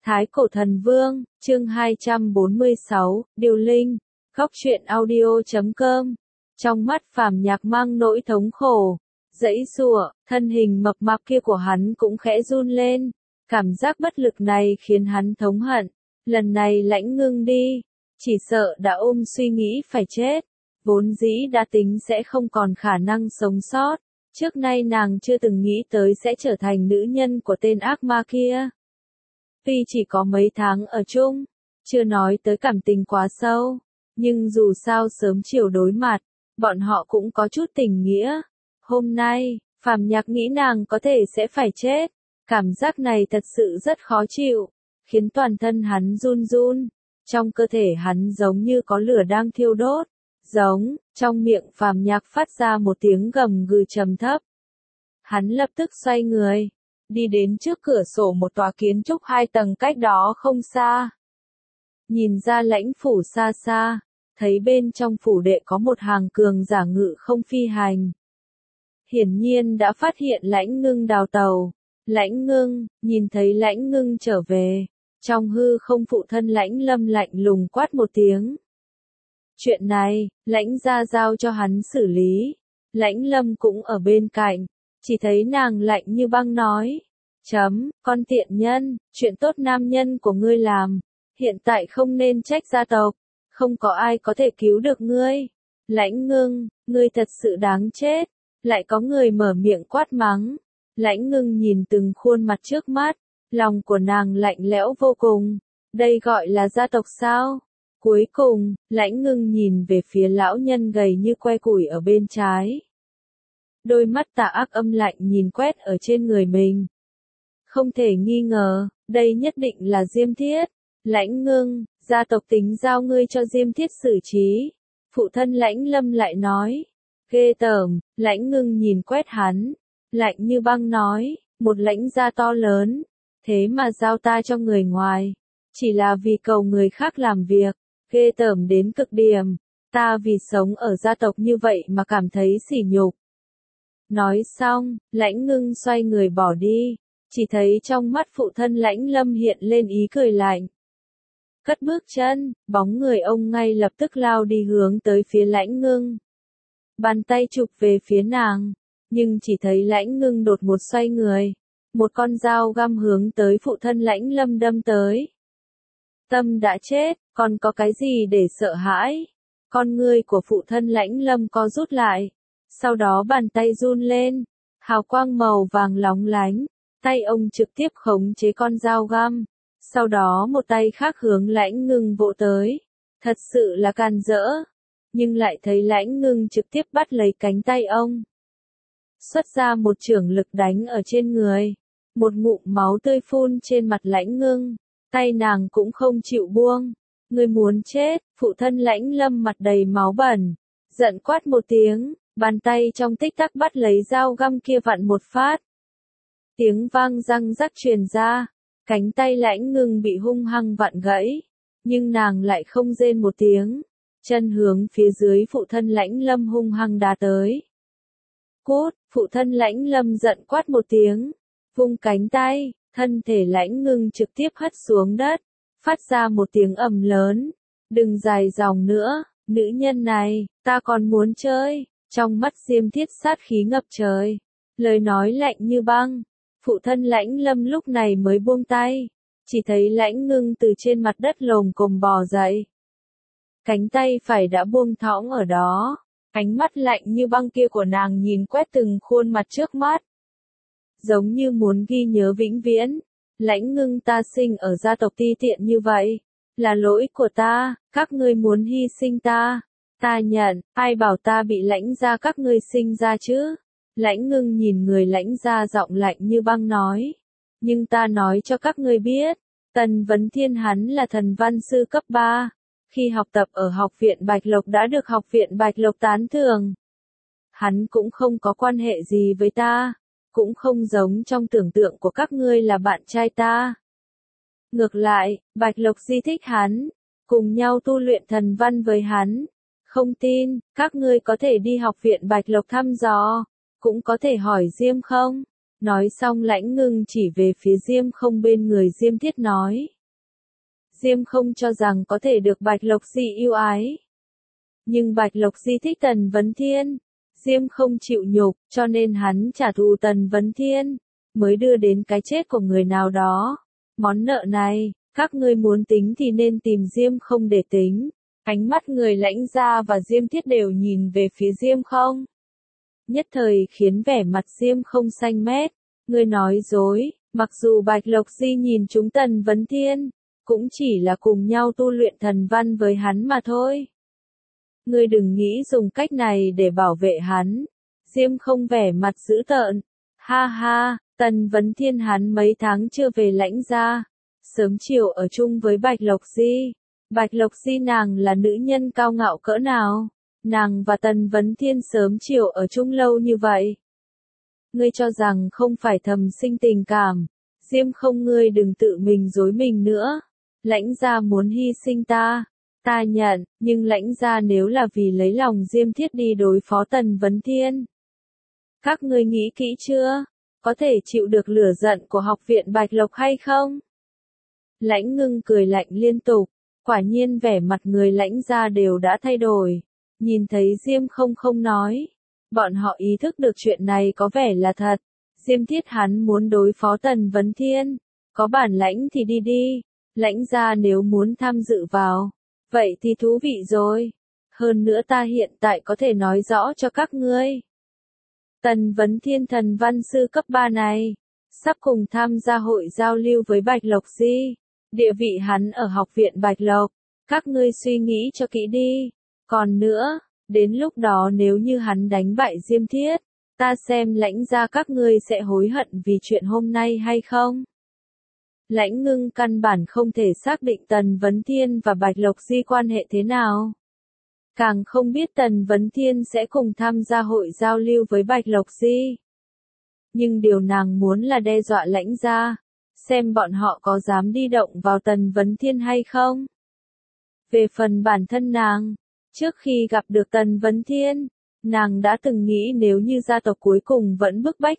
Thái Cổ Thần Vương, chương 246, Điều Linh, Góc truyện audio.com. Trong mắt Phàm Nhạc mang nỗi thống khổ, giãy giụa, thân hình mập mạp kia của hắn cũng khẽ run lên. Cảm giác bất lực này khiến hắn thống hận. Lần này Lãnh Ngưng đi, chỉ sợ đã suy nghĩ phải chết. Vốn dĩ đã tính sẽ không còn khả năng sống sót. Trước nay nàng chưa từng nghĩ tới sẽ trở thành nữ nhân của tên ác ma kia. Tuy chỉ có mấy tháng ở chung, chưa nói tới cảm tình quá sâu, nhưng dù sao sớm chiều đối mặt, bọn họ cũng có chút tình nghĩa. Hôm nay, Phàm Nhạc nghĩ nàng có thể sẽ phải chết. Cảm giác này thật sự rất khó chịu, khiến toàn thân hắn run run. Trong cơ thể hắn giống như có lửa đang thiêu đốt. Trong miệng Phàm Nhạc phát ra một tiếng gầm gừ trầm thấp. Hắn lập tức xoay người, đi đến trước cửa sổ một tòa kiến trúc 2 tầng cách đó không xa. Nhìn ra lãnh phủ xa xa, thấy bên trong phủ đệ có một hàng cường giả ngự không phi hành. Hiển nhiên đã phát hiện Lãnh Ngưng đào tàu. Lãnh Ngưng, nhìn thấy Lãnh Ngưng trở về, trong hư không phụ thân Lãnh Lâm lạnh lùng quát một tiếng. Chuyện này, Lãnh gia giao cho hắn xử lý. Lãnh Lâm cũng ở bên cạnh, chỉ thấy nàng lạnh như băng nói. Con tiện nhân, chuyện tốt nam nhân của ngươi làm, hiện tại không nên trách gia tộc, không có ai có thể cứu được ngươi. Lãnh Ngưng, ngươi thật sự đáng chết. Lại có người mở miệng quát mắng. Lãnh Ngưng nhìn từng khuôn mặt trước mắt, lòng của nàng lạnh lẽo vô cùng. Đây gọi là gia tộc sao? Cuối cùng, Lãnh Ngưng nhìn về phía lão nhân gầy như que củi ở bên trái. Đôi mắt tà ác âm lạnh nhìn quét ở trên người mình. Không thể nghi ngờ, đây nhất định là Diêm Thiết. Lãnh Ngưng, gia tộc tính giao ngươi cho Diêm Thiết xử trí. Phụ thân Lãnh Lâm lại nói. Ghê tởm. Lãnh Ngưng nhìn quét hắn, lạnh như băng nói, một lãnh gia to lớn, thế mà giao ta cho người ngoài, chỉ là vì cầu người khác làm việc, ghê tởm đến cực điểm, ta vì sống ở gia tộc như vậy mà cảm thấy sỉ nhục. Nói xong, Lãnh Ngưng xoay người bỏ đi, chỉ thấy trong mắt phụ thân Lãnh Lâm hiện lên ý cười lạnh. Cất bước chân, bóng người ông ngay lập tức lao đi hướng tới phía Lãnh Ngưng. Bàn tay chụp về phía nàng, nhưng chỉ thấy Lãnh Ngưng đột ngột xoay người. Một con dao găm hướng tới phụ thân Lãnh Lâm đâm tới. Tâm đã chết, còn có cái gì để sợ hãi? Con ngươi của phụ thân Lãnh Lâm co rút lại. Sau đó bàn tay run lên, hào quang màu vàng lóng lánh. Tay ông trực tiếp khống chế con dao găm. Sau đó một tay khác hướng Lãnh Ngưng vỗ tới. Thật sự là càn rỡ. Nhưng lại thấy Lãnh Ngưng trực tiếp bắt lấy cánh tay ông. Xuất ra một chưởng lực đánh ở trên người. Một ngụm máu tươi phun trên mặt Lãnh Ngưng. Tay nàng cũng không chịu buông. Ngươi muốn chết, phụ thân Lãnh Lâm mặt đầy máu bẩn. Giận quát một tiếng, bàn tay trong tích tắc bắt lấy dao găm kia vặn một phát. Tiếng vang răng rắc truyền ra. Cánh tay Lãnh Ngưng bị hung hăng vặn gãy. Nhưng nàng lại không rên một tiếng. Chân hướng phía dưới phụ thân Lãnh Lâm hung hăng đá tới. Cút, phụ thân Lãnh Lâm giận quát một tiếng, vung cánh tay, thân thể Lãnh Ngưng trực tiếp hất xuống đất, phát ra một tiếng ầm lớn. Đừng dài dòng nữa, nữ nhân này, ta còn muốn chơi. Trong mắt Diêm Thiết sát khí ngập trời, lời nói lạnh như băng. Phụ thân Lãnh Lâm lúc này mới buông tay, chỉ thấy Lãnh Ngưng từ trên mặt đất lồm cồm bò dậy. Cánh tay phải đã buông thõng ở đó, ánh mắt lạnh như băng kia của nàng nhìn quét từng khuôn mặt trước mắt. Giống như muốn ghi nhớ vĩnh viễn. Lãnh Ngưng, ta sinh ở gia tộc ti tiện như vậy, là lỗi của ta, các ngươi muốn hy sinh ta. Ta nhận, ai bảo ta bị Lãnh gia các ngươi sinh ra chứ? Lãnh Ngưng nhìn người Lãnh gia giọng lạnh như băng nói. Nhưng ta nói cho các ngươi biết, Tần Vấn Thiên hắn là thần văn sư cấp 3. Khi học tập ở học viện Bạch Lộc đã được học viện Bạch Lộc tán thưởng. Hắn cũng không có quan hệ gì với ta, cũng không giống trong tưởng tượng của các ngươi là bạn trai ta. Ngược lại, Bạch Lộc di thích hắn, cùng nhau tu luyện thần văn với hắn. Không tin, các ngươi có thể đi học viện Bạch Lộc thăm dò, cũng có thể hỏi Diêm không. Nói xong Lãnh Ngưng chỉ về phía Diêm Không bên người Diêm Thiết nói. Diêm Không cho rằng có thể được Bạch Lộc Di yêu ái. Nhưng Bạch Lộc Di thích Tần Vấn Thiên. Diêm Không chịu nhục, cho nên hắn trả thù Tần Vấn Thiên, mới đưa đến cái chết của người nào đó. Món nợ này, các ngươi muốn tính thì nên tìm Diêm Không để tính. Ánh mắt người Lãnh Gia và Diêm Thiết đều nhìn về phía Diêm Không. Nhất thời khiến vẻ mặt Diêm Không xanh mét. Ngươi nói dối, mặc dù Bạch Lộc Di nhìn chúng Tần Vấn Thiên, cũng chỉ là cùng nhau tu luyện thần văn với hắn mà thôi. Ngươi đừng nghĩ dùng cách này để bảo vệ hắn. Diêm Không vẻ mặt dữ tợn. Ha ha, Tần Vấn Thiên hắn mấy tháng chưa về Lãnh Gia, sớm chiều ở chung với Bạch Lộc Di. Bạch Lộc Di nàng là nữ nhân cao ngạo cỡ nào? Nàng và Tần Vấn Thiên sớm chiều ở chung lâu như vậy. Ngươi cho rằng không phải thầm sinh tình cảm. Diêm Không, ngươi đừng tự mình dối mình nữa. Lãnh Gia muốn hy sinh ta. Ta nhận, nhưng Lãnh Gia nếu là vì lấy lòng Diêm Thiết đi đối phó Tần Vấn Thiên. Các ngươi nghĩ kỹ chưa? Có thể chịu được lửa giận của học viện Bạch Lộc hay không? Lãnh Ngưng cười lạnh liên tục. Quả nhiên vẻ mặt người Lãnh Gia đều đã thay đổi. Nhìn thấy Diêm Không không nói. Bọn họ ý thức được chuyện này có vẻ là thật. Diêm Thiết hắn muốn đối phó Tần Vấn Thiên. Có bản lãnh thì đi đi. Lãnh Gia nếu muốn tham dự vào, vậy thì thú vị rồi. Hơn nữa ta hiện tại có thể nói rõ cho các ngươi. Tần Vấn Thiên thần văn sư cấp 3 này, sắp cùng tham gia hội giao lưu với Bạch Lộc Di. Địa vị hắn ở học viện Bạch Lộc, các ngươi suy nghĩ cho kỹ đi. Còn nữa, đến lúc đó nếu như hắn đánh bại Diêm Thiết, ta xem Lãnh Gia các ngươi sẽ hối hận vì chuyện hôm nay hay không. Lãnh Ngưng căn bản không thể xác định Tần Vấn Thiên và Bạch Lộc Di quan hệ thế nào. Càng không biết Tần Vấn Thiên sẽ cùng tham gia hội giao lưu với Bạch Lộc Di. Nhưng điều nàng muốn là đe dọa Lãnh Gia, xem bọn họ có dám đi động vào Tần Vấn Thiên hay không. Về phần bản thân nàng, trước khi gặp được Tần Vấn Thiên, nàng đã từng nghĩ nếu như gia tộc cuối cùng vẫn bức bách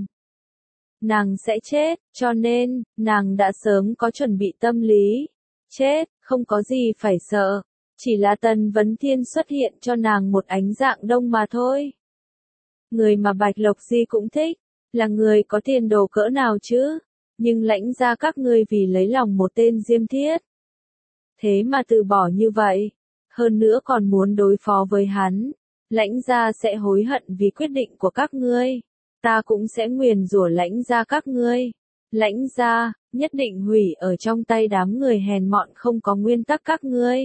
nàng sẽ chết, cho nên, nàng đã sớm có chuẩn bị tâm lý. Chết, không có gì phải sợ, chỉ là Tần Vấn Thiên xuất hiện cho nàng một ánh dạng đông mà thôi. Người mà Bạch Lộc Di cũng thích, là người có tiền đồ cỡ nào chứ, nhưng Lãnh Gia các ngươi vì lấy lòng một tên Diêm Thiết. Thế mà từ bỏ như vậy, hơn nữa còn muốn đối phó với hắn, Lãnh Gia sẽ hối hận vì quyết định của các ngươi. Ta cũng sẽ nguyền rủa Lãnh Gia các ngươi. Lãnh Gia, nhất định hủy ở trong tay đám người hèn mọn không có nguyên tắc các ngươi.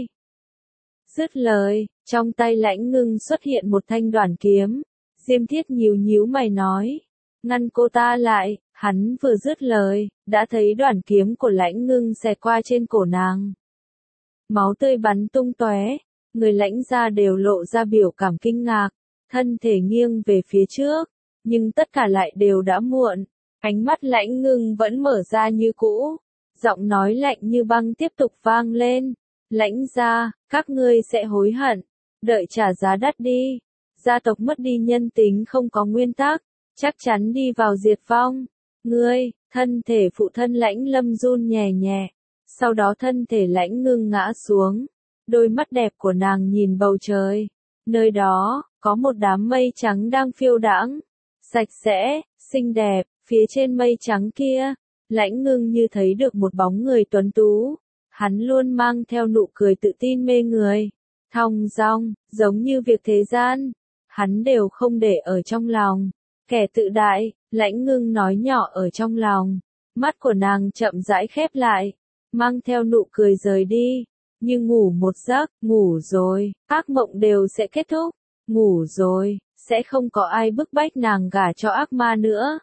Dứt lời, trong tay Lãnh Ngưng xuất hiện một thanh đoản kiếm. Diêm Thiết nhíu nhíu mày nói. Ngăn cô ta lại, hắn vừa dứt lời, đã thấy đoản kiếm của Lãnh Ngưng xẹt qua trên cổ nàng. Máu tươi bắn tung tóe, người Lãnh Gia đều lộ ra biểu cảm kinh ngạc, thân thể nghiêng về phía trước. Nhưng tất cả lại đều đã muộn. Ánh mắt Lãnh Ngưng vẫn mở ra như cũ. Giọng nói lạnh như băng tiếp tục vang lên. Lãnh Gia, các ngươi sẽ hối hận. Đợi trả giá đắt đi. Gia tộc mất đi nhân tính không có nguyên tắc, chắc chắn đi vào diệt vong. Ngươi, thân thể phụ thân Lãnh Lâm run nhẹ nhẹ. Sau đó thân thể Lãnh Ngưng ngã xuống. Đôi mắt đẹp của nàng nhìn bầu trời. Nơi đó, có một đám mây trắng đang phiêu đãng. Sạch sẽ, xinh đẹp, phía trên mây trắng kia, Lãnh Ngưng như thấy được một bóng người tuấn tú. Hắn luôn mang theo nụ cười tự tin mê người, thong dong, giống như việc thế gian. Hắn đều không để ở trong lòng. Kẻ tự đại, Lãnh Ngưng nói nhỏ ở trong lòng. Mắt của nàng chậm rãi khép lại, mang theo nụ cười rời đi. Như ngủ một giấc, ngủ rồi, ác mộng đều sẽ kết thúc. Ngủ rồi, sẽ không có ai bức bách nàng gả cho ác ma nữa.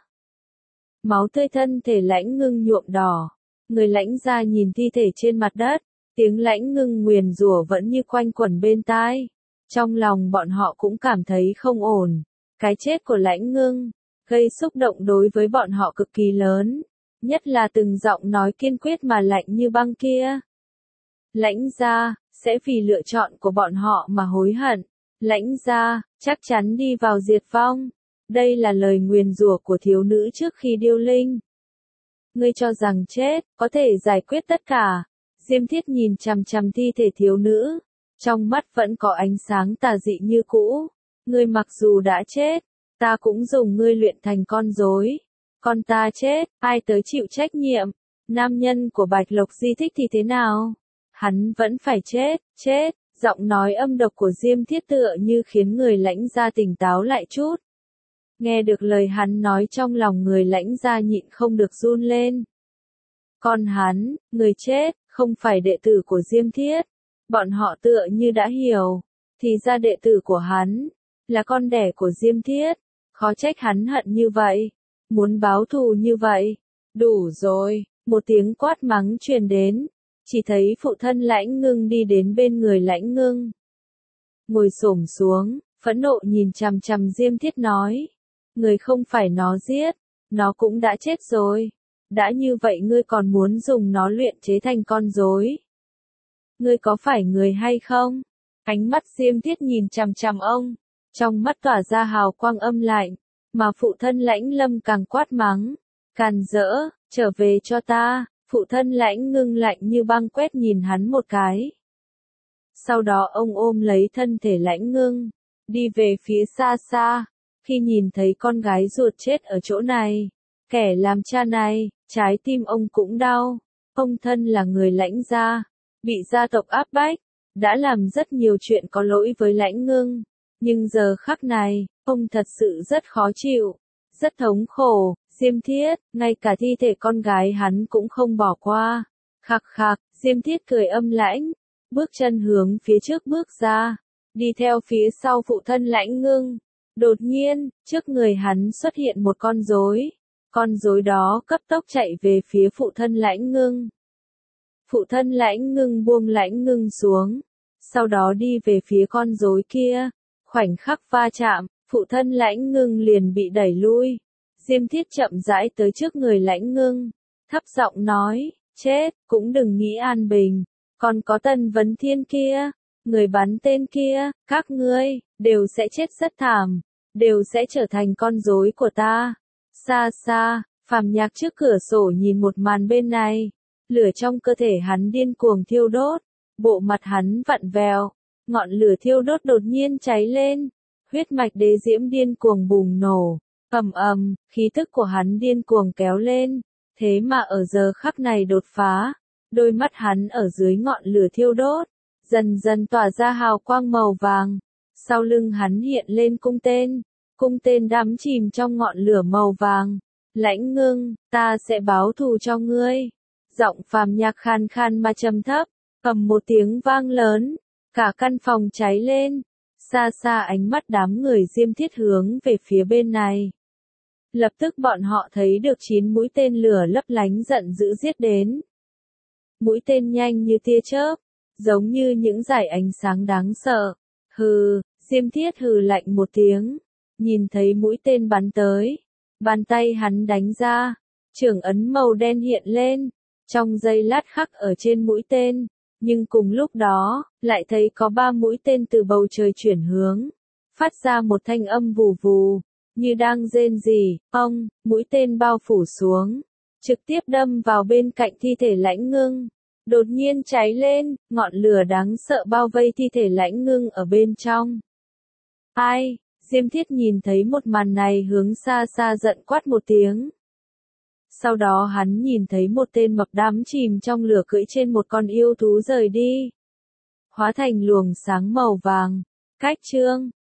Máu tươi thân thể Lãnh Ngưng nhuộm đỏ. Người Lãnh Gia nhìn thi thể trên mặt đất. Tiếng Lãnh Ngưng nguyền rủa vẫn như quanh quẩn bên tai. Trong lòng bọn họ cũng cảm thấy không ổn. Cái chết của Lãnh Ngưng gây xúc động đối với bọn họ cực kỳ lớn. Nhất là từng giọng nói kiên quyết mà lạnh như băng kia. Lãnh Gia sẽ vì lựa chọn của bọn họ mà hối hận. Lãnh Gia chắc chắn đi vào diệt vong. Đây là lời nguyền rủa của thiếu nữ trước khi điêu linh. Ngươi cho rằng chết, có thể giải quyết tất cả. Diêm Thiết nhìn chằm chằm thi thể thiếu nữ. Trong mắt vẫn có ánh sáng tà dị như cũ. Ngươi mặc dù đã chết, ta cũng dùng ngươi luyện thành con rối. Con ta chết, ai tới chịu trách nhiệm? Nam nhân của Bạch Lộc Di thích thì thế nào? Hắn vẫn phải chết, chết. Giọng nói âm độc của Diêm Thiết tựa như khiến người lãnh gia tỉnh táo lại chút. Nghe được lời hắn nói trong lòng người lãnh gia nhịn không được run lên. Còn hắn, người chết, không phải đệ tử của Diêm Thiết. Bọn họ tựa như đã hiểu. Thì ra đệ tử của hắn, là con đẻ của Diêm Thiết. Khó trách hắn hận như vậy. Muốn báo thù như vậy. Đủ rồi, một tiếng quát mắng truyền đến. Chỉ thấy phụ thân Lãnh Ngưng đi đến bên người Lãnh Ngưng. Ngồi xổm xuống, phẫn nộ nhìn chằm chằm Diêm Thiết nói. Người không phải nó giết, nó cũng đã chết rồi. Đã như vậy ngươi còn muốn dùng nó luyện chế thành con rối. Ngươi có phải người hay không? Ánh mắt Diêm Thiết nhìn chằm chằm ông. Trong mắt tỏa ra hào quang âm lạnh. Mà phụ thân Lãnh Lâm càng quát mắng. Càn rỡ, trở về cho ta. Phụ thân Lãnh Ngưng lạnh như băng quét nhìn hắn một cái. Sau đó ông ôm lấy thân thể Lãnh Ngưng, đi về phía xa xa. Khi nhìn thấy con gái ruột chết ở chỗ này, kẻ làm cha này, trái tim ông cũng đau. Ông thân là người Lãnh gia, bị gia tộc áp bách, đã làm rất nhiều chuyện có lỗi với Lãnh Ngưng. Nhưng giờ khắc này, ông thật sự rất khó chịu, rất thống khổ. Diêm Thiết, ngay cả thi thể con gái hắn cũng không bỏ qua. Khạc khạc, Diêm Thiết cười âm lãnh, bước chân hướng phía trước bước ra, đi theo phía sau phụ thân Lãnh Ngưng. Đột nhiên, trước người hắn xuất hiện một con rối. Con rối đó cấp tốc chạy về phía phụ thân Lãnh Ngưng. Phụ thân Lãnh Ngưng buông Lãnh Ngưng xuống, sau đó đi về phía con rối kia. Khoảnh khắc va chạm, phụ thân Lãnh Ngưng liền bị đẩy lui. Diêm Thiết chậm rãi tới trước người Lãnh Ngưng, thấp giọng nói, chết, cũng đừng nghĩ an bình. Còn có Tần Vấn Thiên kia, người bắn tên kia, các ngươi, đều sẽ chết rất thảm, đều sẽ trở thành con rối của ta. Xa xa, Phàm Nhạc trước cửa sổ nhìn một màn bên này, lửa trong cơ thể hắn điên cuồng thiêu đốt, bộ mặt hắn vặn vẹo, ngọn lửa thiêu đốt đột nhiên cháy lên, huyết mạch đế diễm điên cuồng bùng nổ. Ầm ầm, khí tức của hắn điên cuồng kéo lên, thế mà ở giờ khắc này đột phá, đôi mắt hắn ở dưới ngọn lửa thiêu đốt, dần dần tỏa ra hào quang màu vàng, sau lưng hắn hiện lên cung tên đắm chìm trong ngọn lửa màu vàng. Lãnh Ngưng, ta sẽ báo thù cho ngươi. Giọng Phàm Nhạc khan khan mà trầm thấp, ầm một tiếng vang lớn, cả căn phòng cháy lên. Xa xa ánh mắt đám người Diêm Thiết hướng về phía bên này. Lập tức bọn họ thấy được 9 mũi tên lửa lấp lánh giận dữ giết đến. Mũi tên nhanh như tia chớp, giống như những dải ánh sáng đáng sợ. Hừ, Diêm Thiết hừ lạnh một tiếng, nhìn thấy mũi tên bắn tới, bàn tay hắn đánh ra, trưởng ấn màu đen hiện lên, trong giây lát khắc ở trên mũi tên, nhưng cùng lúc đó, lại thấy có 3 mũi tên từ bầu trời chuyển hướng, phát ra một thanh âm vù vù, như đang rên rỉ, mũi tên bao phủ xuống, trực tiếp đâm vào bên cạnh thi thể Lãnh Ngưng, đột nhiên cháy lên, ngọn lửa đáng sợ bao vây thi thể Lãnh Ngưng ở bên trong. Ai? Diêm Thiết nhìn thấy một màn này hướng xa xa giận quát một tiếng. Sau đó hắn nhìn thấy một tên mập đắm chìm trong lửa cưỡi trên một con yêu thú rời đi, hóa thành luồng sáng màu vàng. Cách chương